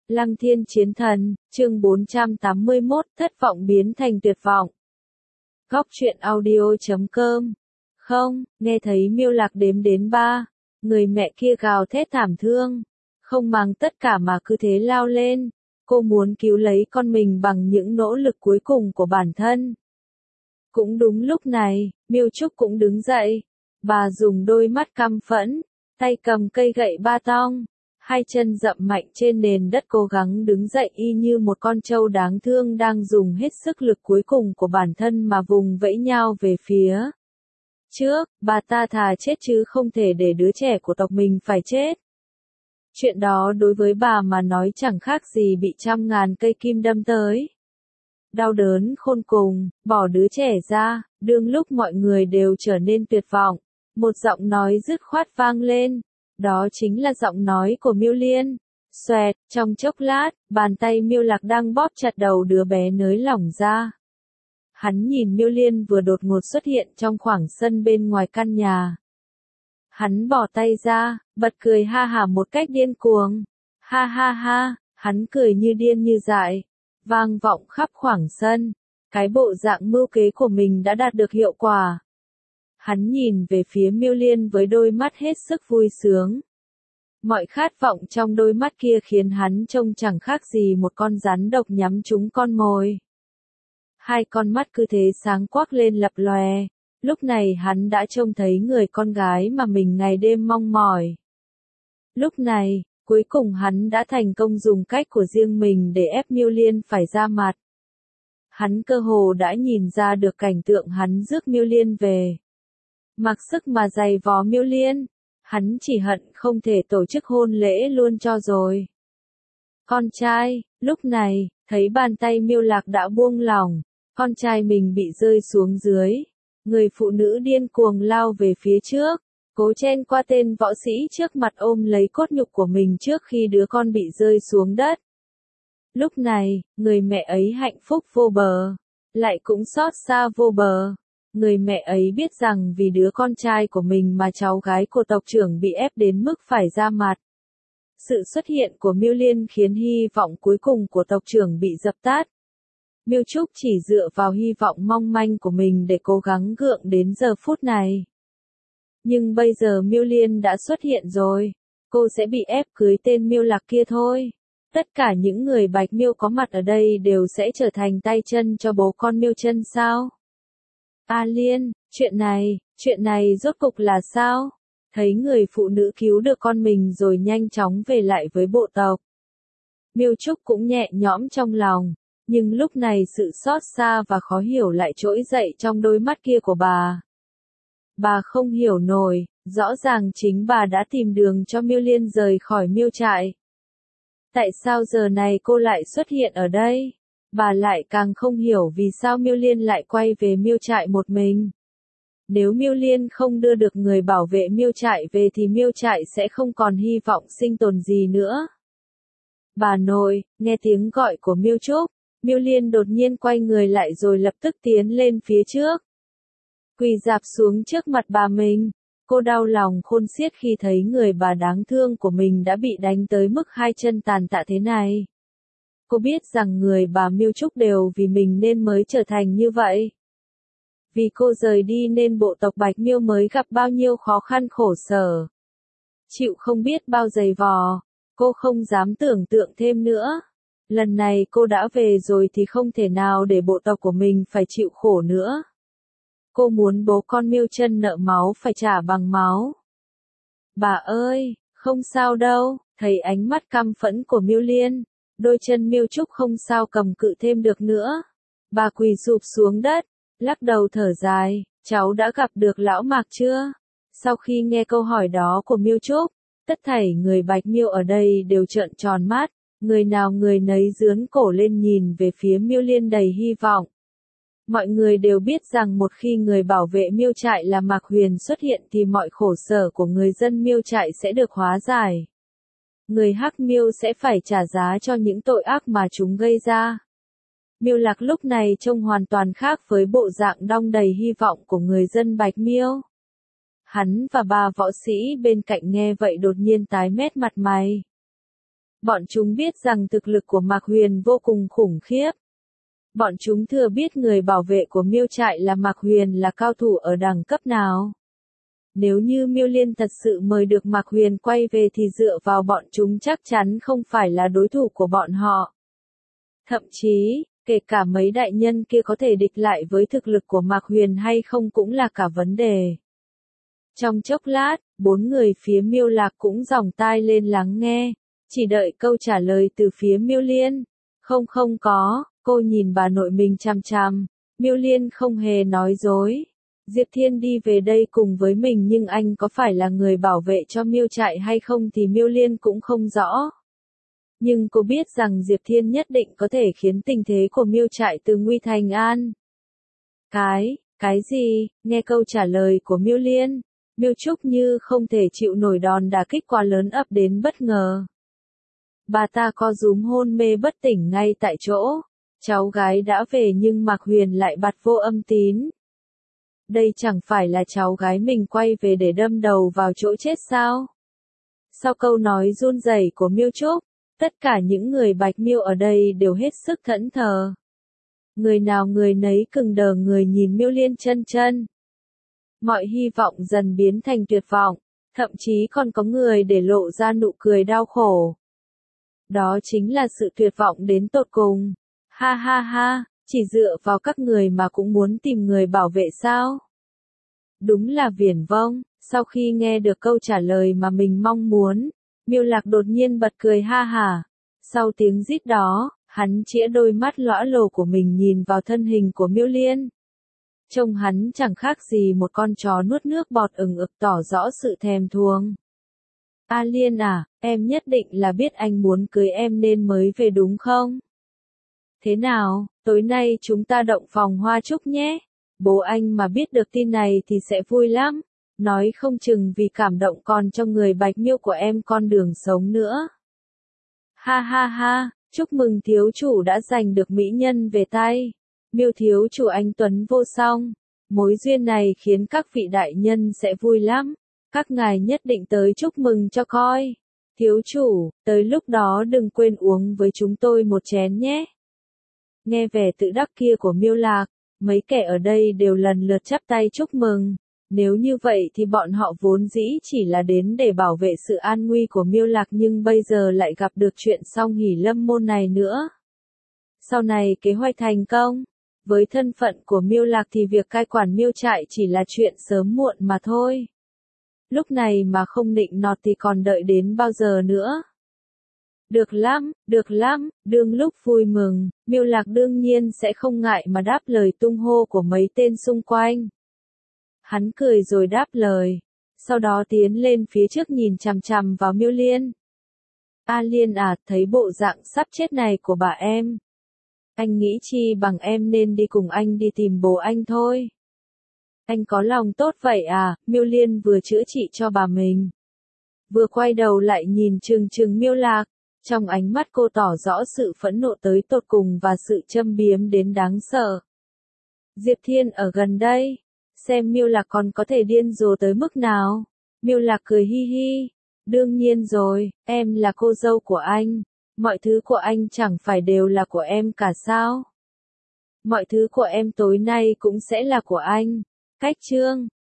Lăng Thiên Chiến Thần, chương 481, thất vọng biến thành tuyệt vọng. Góc truyện audio.com. Không, nghe thấy Miêu Lạc đếm đến 3, người mẹ kia gào thét thảm thương, không màng tất cả mà cứ thế lao lên. Cô muốn cứu lấy con mình bằng những nỗ lực cuối cùng của bản thân. Cũng đúng lúc này, Miêu Trúc cũng đứng dậy. Bà dùng đôi mắt căm phẫn, tay cầm cây gậy ba tong, hai chân dậm mạnh trên nền đất cố gắng đứng dậy y như một con trâu đáng thương đang dùng hết sức lực cuối cùng của bản thân mà vùng vẫy nhao về phía trước. Bà ta thà chết chứ không thể để đứa trẻ của tộc mình phải chết. Chuyện đó đối với bà mà nói chẳng khác gì bị trăm ngàn cây kim đâm tới. Đau đớn khôn cùng, bỏ đứa trẻ ra, đương lúc mọi người đều trở nên tuyệt vọng. Một giọng nói dứt khoát vang lên, đó chính là giọng nói của Miêu Liên. Xoẹt, trong chốc lát, bàn tay Miêu Lạc đang bóp chặt đầu đứa bé nới lỏng ra. Hắn nhìn Miêu Liên vừa đột ngột xuất hiện trong khoảng sân bên ngoài căn nhà. Hắn bỏ tay ra, bật cười ha hả một cách điên cuồng. Ha ha ha, hắn cười như điên như dại, vang vọng khắp khoảng sân. Cái bộ dạng mưu kế của mình đã đạt được hiệu quả. Hắn nhìn về phía Miêu Liên với đôi mắt hết sức vui sướng. Mọi khát vọng trong đôi mắt kia khiến hắn trông chẳng khác gì một con rắn độc nhắm trúng con mồi. Hai con mắt cứ thế sáng quắc lên lập lòe. Lúc này hắn đã trông thấy người con gái mà mình ngày đêm mong mỏi. Lúc này, cuối cùng hắn đã thành công dùng cách của riêng mình để ép Miêu Liên phải ra mặt. Hắn cơ hồ đã nhìn ra được cảnh tượng hắn rước Miêu Liên về. Mặc sức mà giày vò Miêu Liên, hắn chỉ hận không thể tổ chức hôn lễ luôn cho rồi. Con trai, lúc này, thấy bàn tay Miêu Lạc đã buông lỏng, con trai mình bị rơi xuống dưới. Người phụ nữ điên cuồng lao về phía trước, cố chen qua tên võ sĩ trước mặt ôm lấy cốt nhục của mình trước khi đứa con bị rơi xuống đất. Lúc này, người mẹ ấy hạnh phúc vô bờ, lại cũng xót xa vô bờ. Người mẹ ấy biết rằng vì đứa con trai của mình mà cháu gái của tộc trưởng bị ép đến mức phải ra mặt. Sự xuất hiện của Miêu Liên khiến hy vọng cuối cùng của tộc trưởng bị dập tắt. Miêu Trúc chỉ dựa vào hy vọng mong manh của mình để cố gắng gượng đến giờ phút này. Nhưng bây giờ Miêu Liên đã xuất hiện rồi, cô sẽ bị ép cưới tên Miêu Lạc kia thôi. Tất cả những người Bạch Miêu có mặt ở đây đều sẽ trở thành tay chân cho bố con Miêu Chân sao? A Liên, chuyện này rốt cục là sao? Thấy người phụ nữ cứu được con mình rồi nhanh chóng về lại với bộ tộc. Miêu Trúc cũng nhẹ nhõm trong lòng, nhưng lúc này sự xót xa và khó hiểu lại trỗi dậy trong đôi mắt kia của bà. Bà không hiểu nổi, rõ ràng chính bà đã tìm đường cho Miêu Liên rời khỏi Miêu trại. Tại sao giờ này cô lại xuất hiện ở đây? Bà lại càng không hiểu vì sao Miêu Liên lại quay về Miêu trại một mình. Nếu Miêu Liên không đưa được người bảo vệ Miêu trại về thì Miêu trại sẽ không còn hy vọng sinh tồn gì nữa. Bà nội, nghe tiếng gọi của Miêu Trúc, Miêu Liên đột nhiên quay người lại rồi lập tức tiến lên phía trước. Quỳ rạp xuống trước mặt bà mình. Cô đau lòng khôn xiết khi thấy người bà đáng thương của mình đã bị đánh tới mức hai chân tàn tạ thế này. Cô biết rằng người bà Miêu Trúc đều vì mình nên mới trở thành như vậy. Vì cô rời đi nên bộ tộc Bạch Miêu mới gặp bao nhiêu khó khăn khổ sở. Chịu không biết bao giày vò, cô không dám tưởng tượng thêm nữa. Lần này cô đã về rồi thì không thể nào để bộ tộc của mình phải chịu khổ nữa. Cô muốn bố con Miêu Chân nợ máu phải trả bằng máu. Bà ơi, không sao đâu, thấy ánh mắt căm phẫn của Miêu Liên, đôi chân Miêu Trúc không sao cầm cự thêm được nữa. Bà quỳ sụp xuống đất, lắc đầu thở dài, cháu đã gặp được lão Mạc chưa? Sau khi nghe câu hỏi đó của Miêu Trúc, tất thảy người Bạch Miêu ở đây đều trợn tròn mắt, người nào người nấy giương cổ lên nhìn về phía Miêu Liên đầy hy vọng. Mọi người đều biết rằng một khi người bảo vệ Miêu trại là Mạc Huyền xuất hiện thì mọi khổ sở của người dân Miêu trại sẽ được hóa giải. Người Hắc Miêu sẽ phải trả giá cho những tội ác mà chúng gây ra. Miêu Lạc lúc này trông hoàn toàn khác với bộ dạng đong đầy hy vọng của người dân Bạch Miêu. Hắn và ba võ sĩ bên cạnh nghe vậy đột nhiên tái mét mặt mày. Bọn chúng biết rằng thực lực của Mạc Huyền vô cùng khủng khiếp. Bọn chúng thừa biết người bảo vệ của Miêu trại là Mạc Huyền là cao thủ ở đẳng cấp nào. Nếu như Miêu Liên thật sự mời được Mạc Huyền quay về thì dựa vào bọn chúng chắc chắn không phải là đối thủ của bọn họ. Thậm chí, kể cả mấy đại nhân kia có thể địch lại với thực lực của Mạc Huyền hay không cũng là cả vấn đề. Trong chốc lát, 4 người phía Miêu Lạc cũng giòng tai lên lắng nghe, chỉ đợi câu trả lời từ phía Miêu Liên. Không có, cô nhìn bà nội mình chằm chằm, Miêu Liên không hề nói dối. Diệp Thiên đi về đây cùng với mình nhưng anh có phải là người bảo vệ cho Miêu trại hay không thì Miêu Liên cũng không rõ. Nhưng cô biết rằng Diệp Thiên nhất định có thể khiến tình thế của Miêu trại từ nguy thành an. Cái gì? Nghe câu trả lời của Miêu Liên, Miêu Trúc như không thể chịu nổi đòn đả kích quá lớn ập đến bất ngờ. Bà ta co rúm hôn mê bất tỉnh ngay tại chỗ. Cháu gái đã về nhưng Mạc Huyền lại bặt vô âm tín. Đây chẳng phải là cháu gái mình quay về để đâm đầu vào chỗ chết sao? Sau câu nói run rẩy của Miêu Trúc, tất cả những người Bạch Miêu ở đây đều hết sức thẫn thờ. Người nào người nấy cứng đờ người nhìn Miêu Liên chân. Mọi hy vọng dần biến thành tuyệt vọng, thậm chí còn có người để lộ ra nụ cười đau khổ. Đó chính là sự tuyệt vọng đến tột cùng. Ha ha ha, chỉ dựa vào các người mà cũng muốn tìm người bảo vệ sao? Đúng là viển vông. Sau khi nghe được câu trả lời mà mình mong muốn, Miêu Lạc đột nhiên bật cười ha hả. Sau tiếng rít đó, hắn chĩa đôi mắt lõa lồ của mình nhìn vào thân hình của Miêu Liên. Trông hắn chẳng khác gì một con chó nuốt nước bọt ừng ực tỏ rõ sự thèm thuồng. A Liên à, em nhất định là biết anh muốn cưới em nên mới về đúng không? Thế nào, tối nay chúng ta động phòng hoa trúc nhé. Bố anh mà biết được tin này thì sẽ vui lắm. Nói không chừng vì cảm động còn cho người Bạch Miêu của em con đường sống nữa. Ha ha ha, chúc mừng thiếu chủ đã giành được mỹ nhân về tay. Miêu thiếu chủ anh tuấn vô song. Mối duyên này khiến các vị đại nhân sẽ vui lắm. Các ngài nhất định tới chúc mừng cho coi. Thiếu chủ, tới lúc đó đừng quên uống với chúng tôi một chén nhé. Nghe vẻ tự đắc kia của Miêu Lạc, mấy kẻ ở đây đều lần lượt chắp tay chúc mừng. Nếu như vậy thì bọn họ vốn dĩ chỉ là đến để bảo vệ sự an nguy của Miêu Lạc nhưng bây giờ lại gặp được chuyện song hỷ lâm môn này nữa. Sau này kế hoạch thành công, với thân phận của Miêu Lạc thì việc cai quản Miêu trại chỉ là chuyện sớm muộn mà thôi. Lúc này mà không nịnh nọt thì còn đợi đến bao giờ nữa. Được lắm, đương lúc vui mừng, Miêu Lạc đương nhiên sẽ không ngại mà đáp lời tung hô của mấy tên xung quanh. Hắn cười rồi đáp lời, sau đó tiến lên phía trước nhìn chằm chằm vào Miêu Liên. A Liên à, thấy bộ dạng sắp chết này của bà em. Anh nghĩ chi bằng em nên đi cùng anh đi tìm bố anh thôi. Anh có lòng tốt vậy à, Miêu Liên vừa chữa trị cho bà mình. Vừa quay đầu lại nhìn chừng Miêu Lạc, trong ánh mắt cô tỏ rõ sự phẫn nộ tới tột cùng và sự châm biếm đến đáng sợ. Diệp Thiên ở gần đây, xem Miêu Lạc còn có thể điên rồ tới mức nào. Miêu Lạc cười hi hi, đương nhiên rồi, em là cô dâu của anh, mọi thứ của anh chẳng phải đều là của em cả sao? Mọi thứ của em tối nay cũng sẽ là của anh. Cách chương